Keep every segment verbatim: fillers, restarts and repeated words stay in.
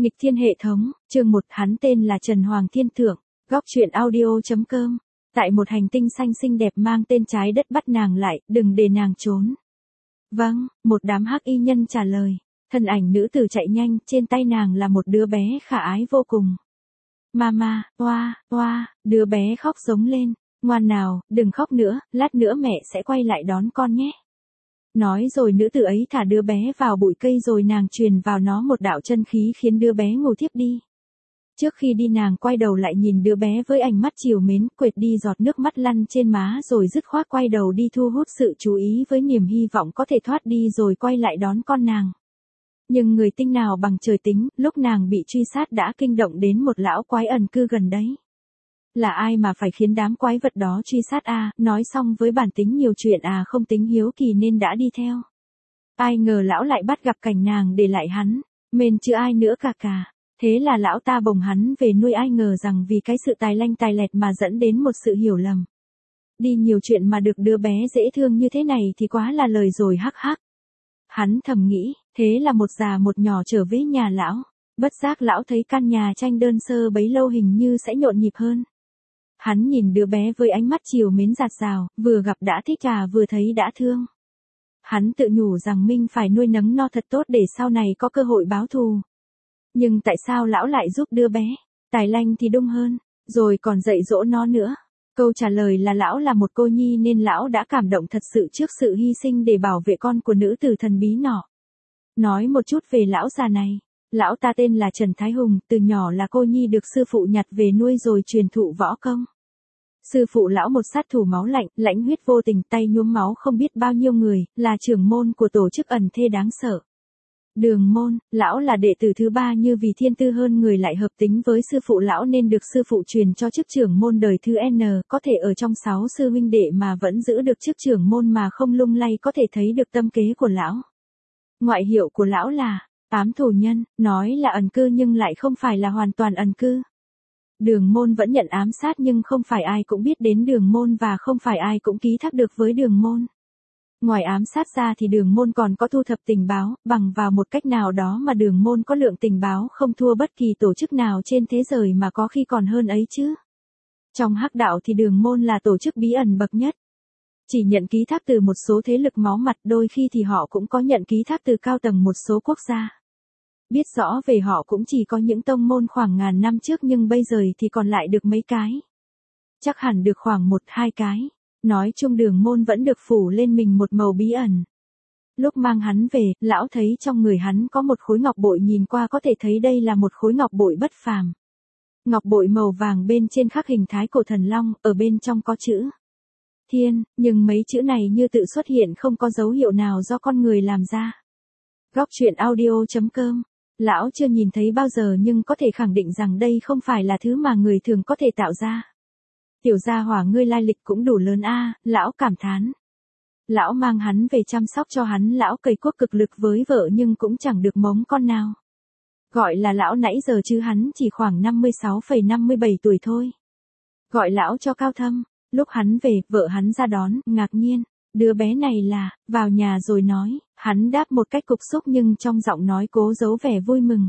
Nghịch thiên hệ thống, chương một, hắn tên là Trần Hoàng Thiên Thượng, góc truyện audio.com. Tại một hành tinh xanh xinh đẹp mang tên trái đất bắt nàng lại, đừng để nàng trốn. Vâng, một đám hắc y nhân trả lời. Thân ảnh nữ tử chạy nhanh, trên tay nàng là một đứa bé khả ái vô cùng. Mama, oa, oa, đứa bé khóc giống lên. Ngoan nào, đừng khóc nữa, lát nữa mẹ sẽ quay lại đón con nhé. Nói rồi nữ tử ấy thả đứa bé vào bụi cây rồi nàng truyền vào nó một đạo chân khí khiến đứa bé ngủ thiếp đi. Trước khi đi nàng quay đầu lại nhìn đứa bé với ánh mắt trìu mến, quệt đi giọt nước mắt lăn trên má rồi dứt khoát quay đầu đi thu hút sự chú ý với niềm hy vọng có thể thoát đi rồi quay lại đón con nàng. Nhưng người tinh nào bằng trời tính, lúc nàng bị truy sát đã kinh động đến một lão quái ẩn cư gần đấy. Là ai mà phải khiến đám quái vật đó truy sát à, nói xong với bản tính nhiều chuyện à không tính hiếu kỳ nên đã đi theo. Ai ngờ lão lại bắt gặp cảnh nàng để lại hắn, mền chứ ai nữa cả cả. Thế là lão ta bồng hắn về nuôi, ai ngờ rằng vì cái sự tài lanh tài lẹt mà dẫn đến một sự hiểu lầm. Đi nhiều chuyện mà được đứa bé dễ thương như thế này thì quá là lời rồi hắc hắc. Hắn thầm nghĩ, thế là một già một nhỏ trở về nhà lão. Bất giác lão thấy căn nhà tranh đơn sơ bấy lâu hình như sẽ nhộn nhịp hơn. Hắn nhìn đứa bé với ánh mắt chiều mến dạt dào, vừa gặp đã thích à vừa thấy đã thương. Hắn tự nhủ rằng mình phải nuôi nấng no thật tốt để sau này có cơ hội báo thù. Nhưng tại sao lão lại giúp đứa bé? Tài lanh thì đúng hơn, rồi còn dạy dỗ nó nữa. Câu trả lời là lão là một cô nhi nên lão đã cảm động thật sự trước sự hy sinh để bảo vệ con của nữ tử thần bí nọ. Nói một chút về lão già này. Lão ta tên là Trần Thái Hùng, từ nhỏ là cô nhi được sư phụ nhặt về nuôi rồi truyền thụ võ công. Sư phụ lão một sát thủ máu lạnh, lãnh huyết vô tình, tay nhuốm máu không biết bao nhiêu người, là trưởng môn của tổ chức ẩn thê đáng sợ. Đường môn, lão là đệ tử thứ ba, như vì thiên tư hơn người lại hợp tính với sư phụ lão nên được sư phụ truyền cho chức trưởng môn đời thứ N, có thể ở trong sáu sư huynh đệ mà vẫn giữ được chức trưởng môn mà không lung lay, có thể thấy được tâm kế của lão. Ngoại hiệu của lão là ám thủ nhân, nói là ẩn cư nhưng lại không phải là hoàn toàn ẩn cư. Đường môn vẫn nhận ám sát nhưng không phải ai cũng biết đến đường môn và không phải ai cũng ký thác được với đường môn. Ngoài ám sát ra thì đường môn còn có thu thập tình báo, bằng vào một cách nào đó mà đường môn có lượng tình báo không thua bất kỳ tổ chức nào trên thế giới mà có khi còn hơn ấy chứ. Trong hắc đạo thì đường môn là tổ chức bí ẩn bậc nhất. Chỉ nhận ký thác từ một số thế lực máu mặt, đôi khi thì họ cũng có nhận ký thác từ cao tầng một số quốc gia. Biết rõ về họ cũng chỉ có những tông môn khoảng ngàn năm trước nhưng bây giờ thì còn lại được mấy cái. Chắc hẳn được khoảng một hai cái. Nói chung đường môn vẫn được phủ lên mình một màu bí ẩn. Lúc mang hắn về, lão thấy trong người hắn có một khối ngọc bội, nhìn qua có thể thấy đây là một khối ngọc bội bất phàm. Ngọc bội màu vàng bên trên khắc hình thái cổ thần long, ở bên trong có chữ Thiên, nhưng mấy chữ này như tự xuất hiện không có dấu hiệu nào do con người làm ra. Góc truyện audio.com. Lão chưa nhìn thấy bao giờ nhưng có thể khẳng định rằng đây không phải là thứ mà người thường có thể tạo ra. Tiểu gia hỏa ngươi lai lịch cũng đủ lớn a, lão cảm thán. Lão mang hắn về chăm sóc cho hắn, lão cày cuốc cực lực với vợ nhưng cũng chẳng được mống con nào. Gọi là lão nãy giờ chứ hắn chỉ khoảng năm mươi sáu phẩy năm mươi bảy tuổi thôi. Gọi lão cho cao thâm, lúc hắn về, vợ hắn ra đón, ngạc nhiên, đứa bé này là, vào nhà rồi nói, hắn đáp một cách cục xúc nhưng trong giọng nói cố giấu vẻ vui mừng.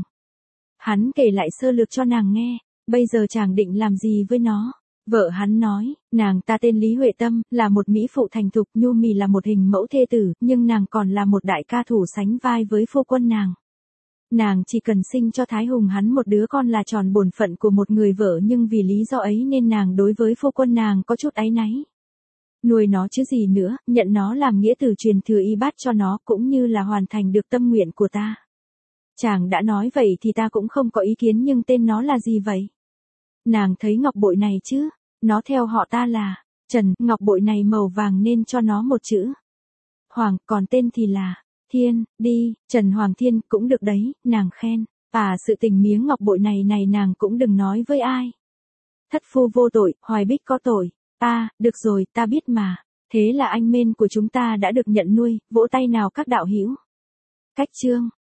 Hắn kể lại sơ lược cho nàng nghe, bây giờ chàng định làm gì với nó? Vợ hắn nói, nàng ta tên Lý Huệ Tâm, là một mỹ phụ thành thục, nhu mì là một hình mẫu thê tử, nhưng nàng còn là một đại ca thủ sánh vai với phu quân nàng. Nàng chỉ cần sinh cho Thái Hùng hắn một đứa con là tròn bổn phận của một người vợ, nhưng vì lý do ấy nên nàng đối với phu quân nàng có chút áy náy. Nuôi nó chứ gì nữa, nhận nó làm nghĩa tử truyền thừa y bát cho nó cũng như là hoàn thành được tâm nguyện của ta. Chàng đã nói vậy thì ta cũng không có ý kiến, nhưng tên nó là gì vậy? Nàng thấy ngọc bội này chứ, nó theo họ ta là Trần, ngọc bội này màu vàng nên cho nó một chữ Hoàng, còn tên thì là Thiên, đi, Trần Hoàng Thiên cũng được đấy, nàng khen. À, sự tình miếng ngọc bội này này nàng cũng đừng nói với ai. Thất phu vô tội, Hoài Bích có tội. À, được rồi, ta biết mà. Thế là anh Mên của chúng ta đã được nhận nuôi, vỗ tay nào các đạo hữu. Cách chương